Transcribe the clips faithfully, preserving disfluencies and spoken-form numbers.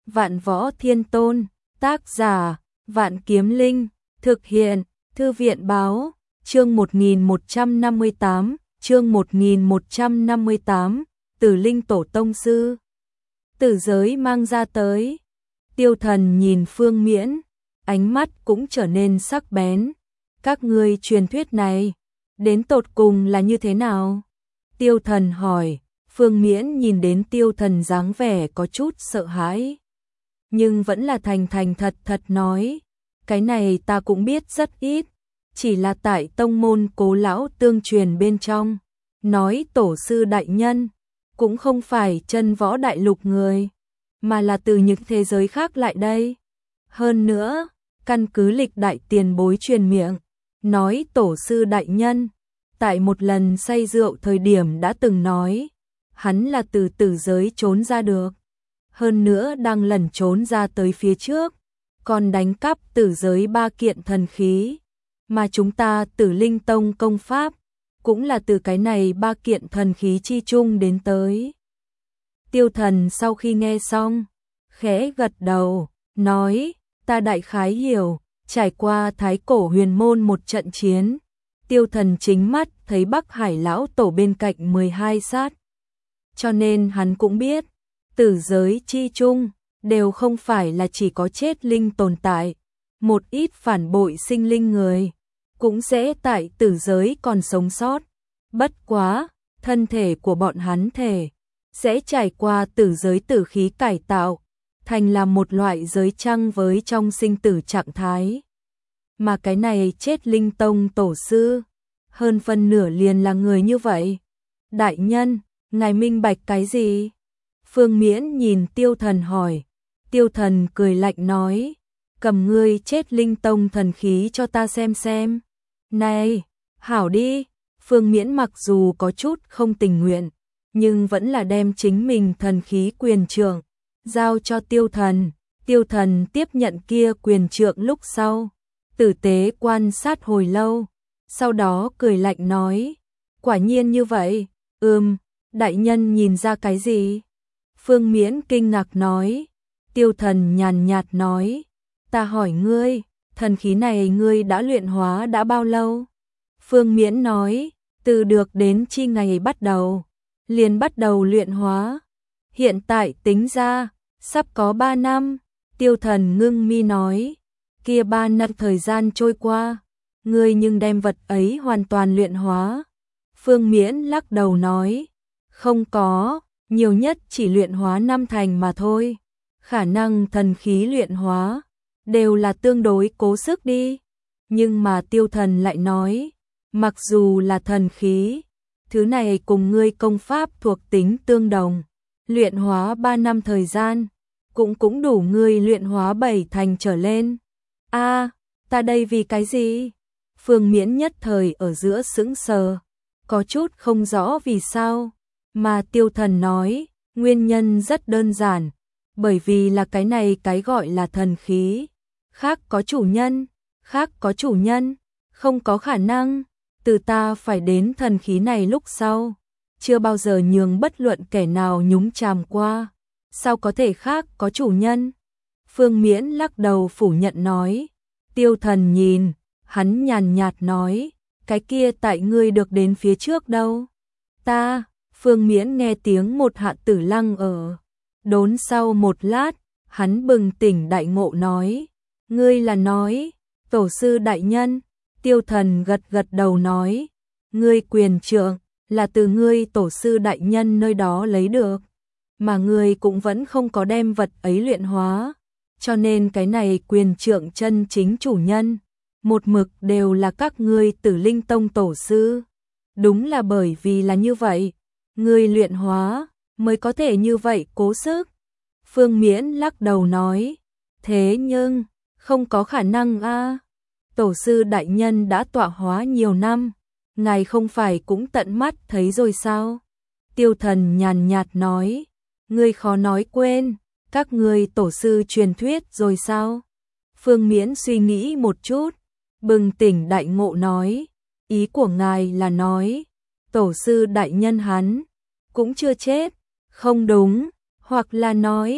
Vạn Võ Thiên Tôn, tác giả, Vạn Kiếm Linh, thực hiện, Thư viện báo, chương một nghìn một trăm năm mươi tám, chương một nghìn một trăm năm mươi tám, Tử Linh Tổ Tông Sư. Tử giới mang ra tới. Tiêu Thần nhìn Phương Miễn, ánh mắt cũng trở nên sắc bén. Các ngươi truyền thuyết này, đến tột cùng là như thế nào? Tiêu Thần hỏi. Phương Miễn nhìn đến Tiêu Thần dáng vẻ có chút sợ hãi, nhưng vẫn là thành thành thật thật nói, cái này ta cũng biết rất ít, chỉ là tại tông môn Cố lão tương truyền bên trong, nói tổ sư đại nhân cũng không phải chân võ đại lục người, mà là từ những thế giới khác lại đây. Hơn nữa, căn cứ lịch đại tiền bối truyền miệng, nói tổ sư đại nhân tại một lần say rượu thời điểm đã từng nói, hắn là từ tử giới trốn ra được, hơn nữa đang lẩn trốn ra tới phía trước, còn đánh cắp tử giới ba kiện thần khí, mà chúng ta Tử Linh Tông công pháp cũng là từ cái này ba kiện thần khí chi chung đến tới. Tiêu Thần sau khi nghe xong, khẽ gật đầu, nói, ta đại khái hiểu, trải qua Thái Cổ Huyền Môn một trận chiến, Tiêu Thần chính mắt thấy Bắc Hải lão tổ bên cạnh mười hai sát. Cho nên hắn cũng biết, tử giới chi chung đều không phải là chỉ có chết linh tồn tại, một ít phản bội sinh linh người cũng sẽ tại tử giới còn sống sót. Bất quá, thân thể của bọn hắn thể sẽ trải qua tử giới tử khí cải tạo, thành là một loại giới trăng với trong sinh tử trạng thái. Mà cái này chết linh tông tổ sư, hơn phân nửa liền là người như vậy. Đại nhân, ngài minh bạch cái gì? Phương Miễn nhìn Tiêu Thần hỏi. Tiêu Thần cười lạnh nói, cầm ngươi chết linh tông thần khí cho ta xem xem. Này, hảo đi. Phương Miễn mặc dù có chút không tình nguyện, nhưng vẫn là đem chính mình thần khí quyền trượng giao cho Tiêu Thần. Tiêu Thần tiếp nhận kia quyền trượng lúc sau, tử tế quan sát hồi lâu, sau đó cười lạnh nói, quả nhiên như vậy. Ừm, đại nhân nhìn ra cái gì? Phương Miễn kinh ngạc nói. Tiêu Thần nhàn nhạt nói, ta hỏi ngươi, thần khí này ngươi đã luyện hóa đã bao lâu? Phương Miễn nói, từ được đến chi ngày bắt đầu, liền bắt đầu luyện hóa. Hiện tại tính ra, sắp có ba năm. Tiêu Thần ngưng mi nói, kia ba năm thời gian trôi qua, ngươi nhưng đem vật ấy hoàn toàn luyện hóa. Phương Miễn lắc đầu nói, không có, nhiều nhất chỉ luyện hóa năm thành mà thôi. Khả năng thần khí luyện hóa đều là tương đối cố sức đi. Nhưng mà Tiêu Thần lại nói, mặc dù là thần khí, thứ này cùng ngươi công pháp thuộc tính tương đồng, luyện hóa ba năm thời gian, cũng cũng đủ ngươi luyện hóa bảy thành trở lên. A, à, ta đây vì cái gì? Phương Miễn nhất thời ở giữa sững sờ, có chút không rõ vì sao, mà Tiêu Thần nói, nguyên nhân rất đơn giản, bởi vì là cái này cái gọi là thần khí, khác có chủ nhân, khác có chủ nhân, không có khả năng, từ ta phải đến thần khí này lúc sau, chưa bao giờ nhường bất luận kẻ nào nhúng chàm qua, sao có thể khác có chủ nhân? Phương Miễn lắc đầu phủ nhận nói. Tiêu Thần nhìn, hắn nhàn nhạt nói, cái kia tại ngươi được đến phía trước đâu? Ta, Phương Miễn nghe tiếng một hạ tử lăng ở. Đốn sau một lát, hắn bừng tỉnh đại ngộ nói, ngươi là nói, tổ sư đại nhân. Tiêu Thần gật gật đầu nói, ngươi quyền trượng là từ ngươi tổ sư đại nhân nơi đó lấy được, mà ngươi cũng vẫn không có đem vật ấy luyện hóa, cho nên cái này quyền trượng chân chính chủ nhân một mực đều là các ngươi Tử Linh Tông tổ sư. Đúng là bởi vì là như vậy, ngươi luyện hóa mới có thể như vậy cố sức. Phương Miễn lắc đầu nói, thế nhưng không có khả năng a. Tổ sư đại nhân đã tọa hóa nhiều năm, ngài không phải cũng tận mắt thấy rồi sao? Tiêu Thần nhàn nhạt nói, ngươi khó nói quên, các ngươi tổ sư truyền thuyết rồi sao? Phương Miễn suy nghĩ một chút, bừng tỉnh đại ngộ nói, ý của ngài là nói, tổ sư đại nhân hắn cũng chưa chết, không đúng, hoặc là nói,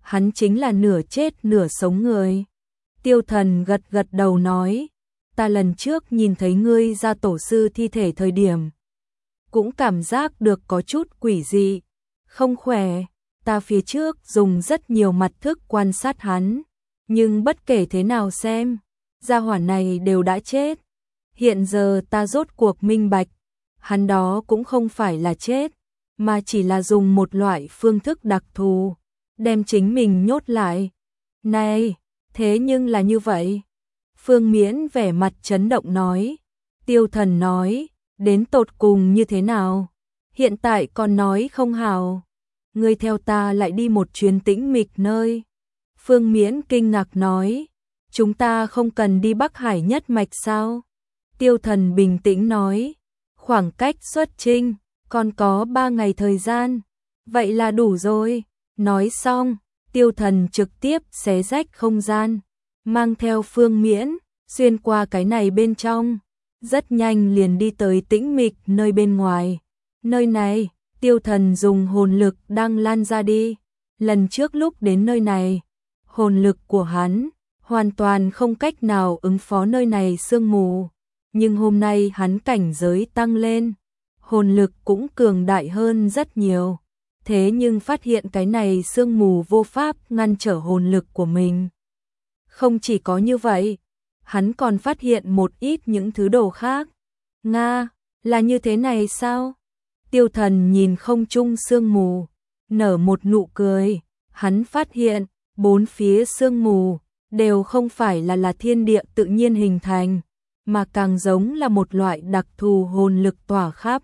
hắn chính là nửa chết nửa sống người. Tiêu Thần gật gật đầu nói, ta lần trước nhìn thấy ngươi ra tổ sư thi thể thời điểm, cũng cảm giác được có chút quỷ dị, không khỏe, ta phía trước dùng rất nhiều mặt thức quan sát hắn, nhưng bất kể thế nào xem, gia hỏa này đều đã chết. Hiện giờ ta rốt cuộc minh bạch, hắn đó cũng không phải là chết, mà chỉ là dùng một loại phương thức đặc thù, đem chính mình nhốt lại. Này, thế nhưng là như vậy. Phương Miễn vẻ mặt chấn động nói. Tiêu Thần nói, đến tột cùng như thế nào? Hiện tại còn nói không hào. Ngươi theo ta lại đi một chuyến tĩnh mịch nơi. Phương Miễn kinh ngạc nói, chúng ta không cần đi Bắc Hải nhất mạch sao? Tiêu Thần bình tĩnh nói, khoảng cách xuất chinh, còn có ba ngày thời gian. Vậy là đủ rồi. Nói xong, Tiêu Thần trực tiếp xé rách không gian, mang theo Phương Miễn, xuyên qua cái này bên trong, rất nhanh liền đi tới tĩnh mịch nơi bên ngoài. Nơi này, Tiêu Thần dùng hồn lực đang lan ra đi. Lần trước lúc đến nơi này, hồn lực của hắn hoàn toàn không cách nào ứng phó nơi này sương mù, nhưng hôm nay hắn cảnh giới tăng lên, hồn lực cũng cường đại hơn rất nhiều. Thế nhưng phát hiện cái này sương mù vô pháp ngăn trở hồn lực của mình. Không chỉ có như vậy, hắn còn phát hiện một ít những thứ đồ khác. Nga, là như thế này sao? Tiêu Thần nhìn không trung sương mù, nở một nụ cười. Hắn phát hiện, bốn phía sương mù đều không phải là là thiên địa tự nhiên hình thành, mà càng giống là một loại đặc thù hồn lực tỏa khắp.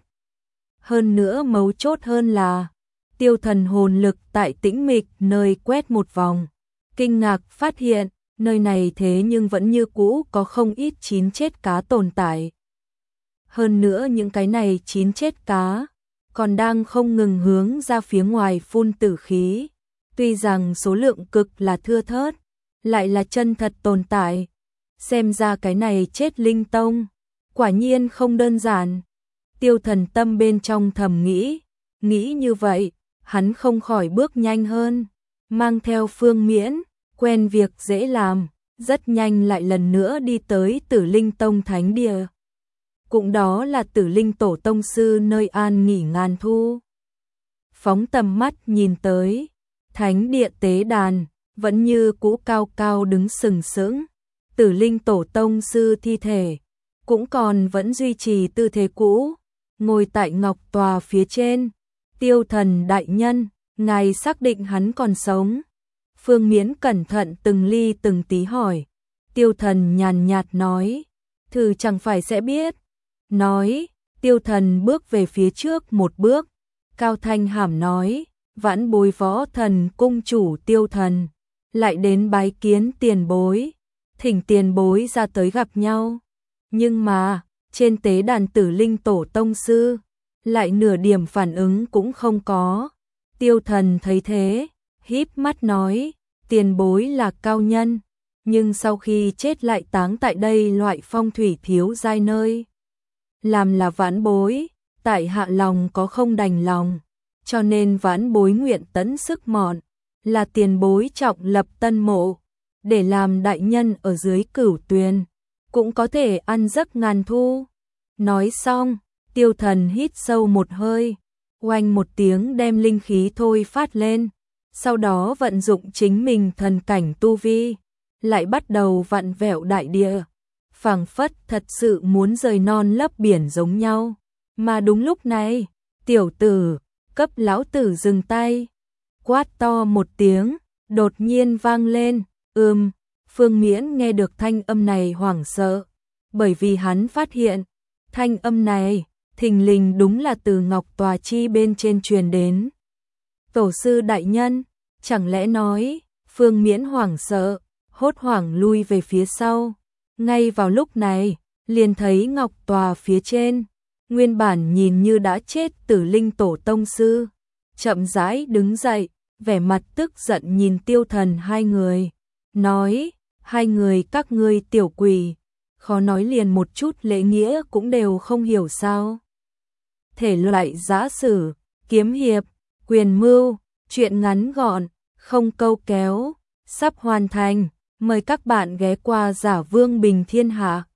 Hơn nữa mấu chốt hơn là, Tiêu Thần hồn lực tại tĩnh mịch nơi quét một vòng, kinh ngạc phát hiện, nơi này thế nhưng vẫn như cũ có không ít chín chết cá tồn tại. Hơn nữa những cái này chín chết cá, còn đang không ngừng hướng ra phía ngoài phun tử khí. Tuy rằng số lượng cực là thưa thớt, lại là chân thật tồn tại. Xem ra cái này chết linh tông, quả nhiên không đơn giản. Tiêu Thần tâm bên trong thầm nghĩ, nghĩ như vậy, hắn không khỏi bước nhanh hơn, mang theo Phương Miễn, quen việc dễ làm, rất nhanh lại lần nữa đi tới Tử Linh Tông Thánh Địa. Cũng đó là Tử Linh Tổ Tông Sư nơi an nghỉ ngàn thu. Phóng tầm mắt nhìn tới, Thánh Địa tế đàn, vẫn như cũ cao cao đứng sừng sững. Tử Linh Tổ Tông Sư thi thể, cũng còn vẫn duy trì tư thế cũ, ngồi tại ngọc tòa phía trên. Tiêu Thần đại nhân, ngài xác định hắn còn sống? Phương Miễn cẩn thận từng ly từng tí hỏi. Tiêu Thần nhàn nhạt nói, thử chẳng phải sẽ biết. Nói, Tiêu Thần bước về phía trước một bước, cao thanh hàm nói, vãn bối Võ Thần cung chủ Tiêu Thần, lại đến bái kiến tiền bối, thỉnh tiền bối ra tới gặp nhau. Nhưng mà, trên tế đàn Tử Linh Tổ Tông Sư, lại nửa điểm phản ứng cũng không có. Tiêu Thần thấy thế, híp mắt nói, tiền bối là cao nhân, nhưng sau khi chết lại táng tại đây loại phong thủy thiếu giai nơi. Làm là vãn bối, tại hạ lòng có không đành lòng, cho nên vãn bối nguyện tấn sức mọn, là tiền bối trọng lập tân mộ, để làm đại nhân ở dưới cửu tuyền, cũng có thể ăn giấc ngàn thu. Nói xong, Tiêu Thần hít sâu một hơi, oanh một tiếng đem linh khí thôi phát lên, sau đó vận dụng chính mình thần cảnh tu vi, lại bắt đầu vặn vẹo đại địa, phảng phất thật sự muốn rời non lấp biển giống nhau. Mà đúng lúc này, tiểu tử, cấp lão tử dừng tay, quát to một tiếng, đột nhiên vang lên, ừm, Phương Miễn nghe được thanh âm này hoảng sợ, bởi vì hắn phát hiện, thanh âm này, thình lình đúng là từ ngọc tòa chi bên trên truyền đến. Tổ sư đại nhân, chẳng lẽ nói, Phương Miễn hoảng sợ, hốt hoảng lui về phía sau. Ngay vào lúc này, liền thấy ngọc tòa phía trên, nguyên bản nhìn như đã chết Tử Linh Tổ Tông Sư, chậm rãi đứng dậy, vẻ mặt tức giận nhìn Tiêu Thần hai người, nói, hai người các ngươi tiểu quỷ, khó nói liền một chút lễ nghĩa cũng đều không hiểu sao. Thể loại giã sử, kiếm hiệp, quyền mưu, truyện ngắn gọn, không câu kéo, sắp hoàn thành. Mời các bạn ghé qua Giả Vương Bình Thiên Hạ.